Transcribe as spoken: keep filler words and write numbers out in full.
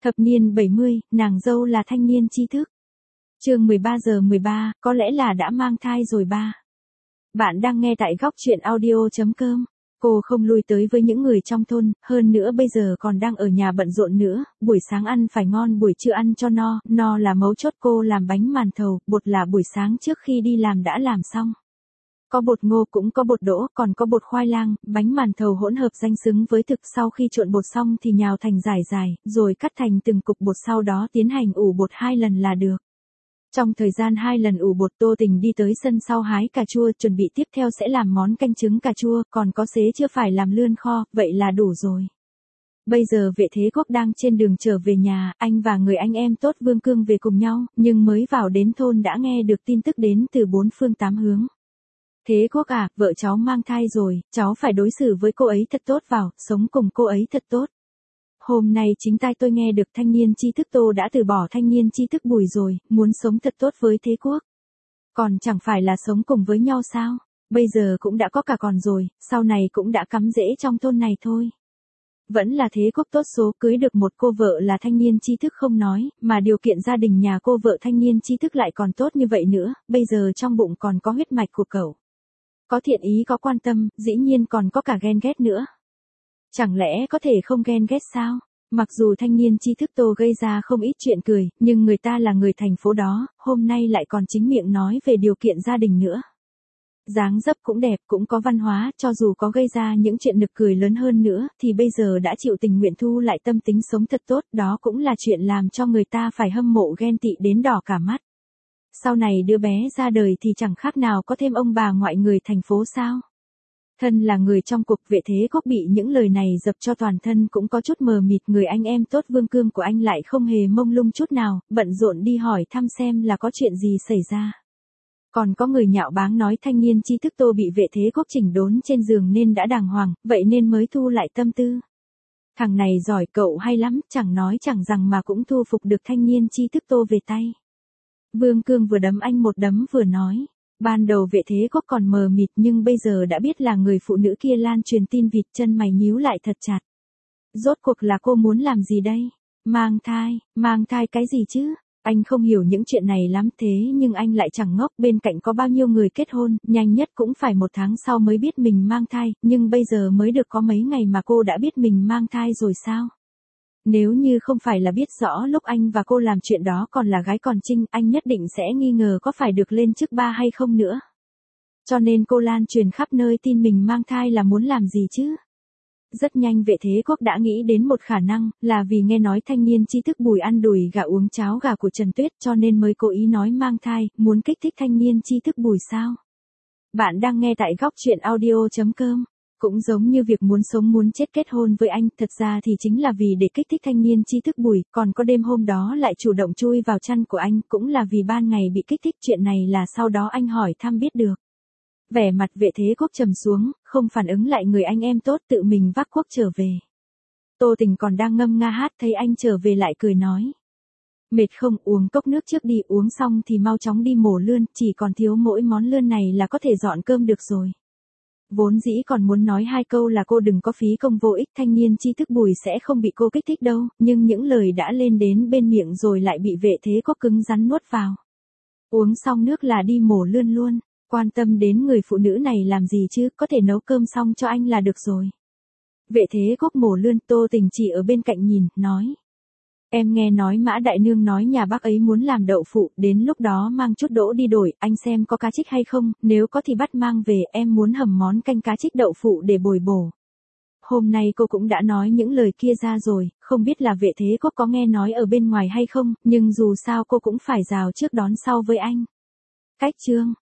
Thập niên bảy mươi, nàng dâu là thanh niên tri thức. Chương mười ba giờ mười ba, có lẽ là đã mang thai rồi ba. Bạn đang nghe tại góc truyện audio chấm com. Cô không lui tới với những người trong thôn, hơn nữa bây giờ còn đang ở nhà bận rộn nữa, buổi sáng ăn phải ngon, buổi trưa ăn cho no, no là mấu chốt. Cô làm bánh màn thầu, bột là buổi sáng trước khi đi làm đã làm xong. Có bột ngô cũng có bột đỗ, còn có bột khoai lang, bánh màn thầu hỗn hợp danh xứng với thực. Sau khi trộn bột xong thì nhào thành dải dài, rồi cắt thành từng cục bột, sau đó tiến hành ủ bột hai lần là được. Trong thời gian hai lần ủ bột, Tô Tình đi tới sân sau hái cà chua, chuẩn bị tiếp theo sẽ làm món canh trứng cà chua, còn có xế chưa phải làm lươn kho, vậy là đủ rồi. Bây giờ Vệ Thế Quốc đang trên đường trở về nhà, anh và người anh em tốt Vương Cương về cùng nhau, nhưng mới vào đến thôn đã nghe được tin tức đến từ bốn phương tám hướng. Thế Quốc à, vợ cháu mang thai rồi, cháu phải đối xử với cô ấy thật tốt vào, sống cùng cô ấy thật tốt. Hôm nay chính tai tôi nghe được thanh niên tri thức Tô đã từ bỏ thanh niên tri thức Bùi rồi, muốn sống thật tốt với Thế Quốc. Còn chẳng phải là sống cùng với nhau sao? Bây giờ cũng đã có cả con rồi, sau này cũng đã cắm rễ trong thôn này thôi. Vẫn là Thế Quốc tốt số, cưới được một cô vợ là thanh niên tri thức không nói, mà điều kiện gia đình nhà cô vợ thanh niên tri thức lại còn tốt như vậy nữa, bây giờ trong bụng còn có huyết mạch của cậu. Có thiện ý, có quan tâm, dĩ nhiên còn có cả ghen ghét nữa. Chẳng lẽ có thể không ghen ghét sao? Mặc dù thanh niên tri thức Tô gây ra không ít chuyện cười, nhưng người ta là người thành phố đó, hôm nay lại còn chính miệng nói về điều kiện gia đình nữa. Dáng dấp cũng đẹp, cũng có văn hóa, cho dù có gây ra những chuyện nực cười lớn hơn nữa, thì bây giờ đã chịu tình nguyện thu lại tâm tính sống thật tốt, đó cũng là chuyện làm cho người ta phải hâm mộ ghen tị đến đỏ cả mắt. Sau này đứa bé ra đời thì chẳng khác nào có thêm ông bà ngoại người thành phố sao? Thân là người trong cuộc, Vệ Thế Quốc bị những lời này dập cho toàn thân cũng có chút mờ mịt. Người anh em tốt Vương Cương của anh lại không hề mông lung chút nào, bận rộn đi hỏi thăm xem là có chuyện gì xảy ra. Còn có người nhạo báng nói thanh niên tri thức Tô bị Vệ Thế Quốc chỉnh đốn trên giường nên đã đàng hoàng, vậy nên mới thu lại tâm tư. Thằng này giỏi, cậu hay lắm, chẳng nói chẳng rằng mà cũng thu phục được thanh niên tri thức Tô về tay. Vương Cương vừa đấm anh một đấm vừa nói. Ban đầu Vệ Thế Quốc còn mờ mịt, nhưng bây giờ đã biết là người phụ nữ kia lan truyền tin vịt, chân mày nhíu lại thật chặt. Rốt cuộc là cô muốn làm gì đây? Mang thai, mang thai cái gì chứ? Anh không hiểu những chuyện này lắm, thế nhưng anh lại chẳng ngốc, bên cạnh có bao nhiêu người kết hôn, nhanh nhất cũng phải một tháng sau mới biết mình mang thai, nhưng bây giờ mới được có mấy ngày mà cô đã biết mình mang thai rồi sao? Nếu như không phải là biết rõ lúc anh và cô làm chuyện đó còn là gái còn trinh, anh nhất định sẽ nghi ngờ có phải được lên chức ba hay không nữa. Cho nên cô lan truyền khắp nơi tin mình mang thai là muốn làm gì chứ? Rất nhanh Vệ Thế Quốc đã nghĩ đến một khả năng, là vì nghe nói thanh niên tri thức Bùi ăn đùi gà uống cháo gà của Trần Tuyết, cho nên mới cố ý nói mang thai, muốn kích thích thanh niên tri thức Bùi sao? Bạn đang nghe tại góc truyện audio chấm com. Cũng giống như việc muốn sống muốn chết kết hôn với anh, thật ra thì chính là vì để kích thích thanh niên tri thức Bùi, còn có đêm hôm đó lại chủ động chui vào chăn của anh, cũng là vì ban ngày bị kích thích. Chuyện này là sau đó anh hỏi thăm biết được. Vẻ mặt Vệ Thế Quốc trầm xuống, không phản ứng lại người anh em tốt, tự mình vác cuốc trở về. Tô Tình còn đang ngâm nga hát, thấy anh trở về lại cười nói. Mệt không, uống cốc nước trước đi, uống xong thì mau chóng đi mổ lươn, chỉ còn thiếu mỗi món lươn này là có thể dọn cơm được rồi. Vốn dĩ còn muốn nói hai câu là cô đừng có phí công vô ích, thanh niên tri thức Bùi sẽ không bị cô kích thích đâu, nhưng những lời đã lên đến bên miệng rồi lại bị Vệ Thế Quốc cứng rắn nuốt vào. Uống xong nước là đi mổ lươn luôn, quan tâm đến người phụ nữ này làm gì chứ, có thể nấu cơm xong cho anh là được rồi. Vệ Thế Quốc mổ lươn, Tô Tình chỉ ở bên cạnh nhìn, nói. Em nghe nói Mã Đại Nương nói nhà bác ấy muốn làm đậu phụ, đến lúc đó mang chút đỗ đi đổi, anh xem có cá trích hay không, nếu có thì bắt mang về, em muốn hầm món canh cá trích đậu phụ để bồi bổ. Hôm nay cô cũng đã nói những lời kia ra rồi, không biết là Vệ Thế Quốc có nghe nói ở bên ngoài hay không, nhưng dù sao cô cũng phải rào trước đón sau với anh. Cách chương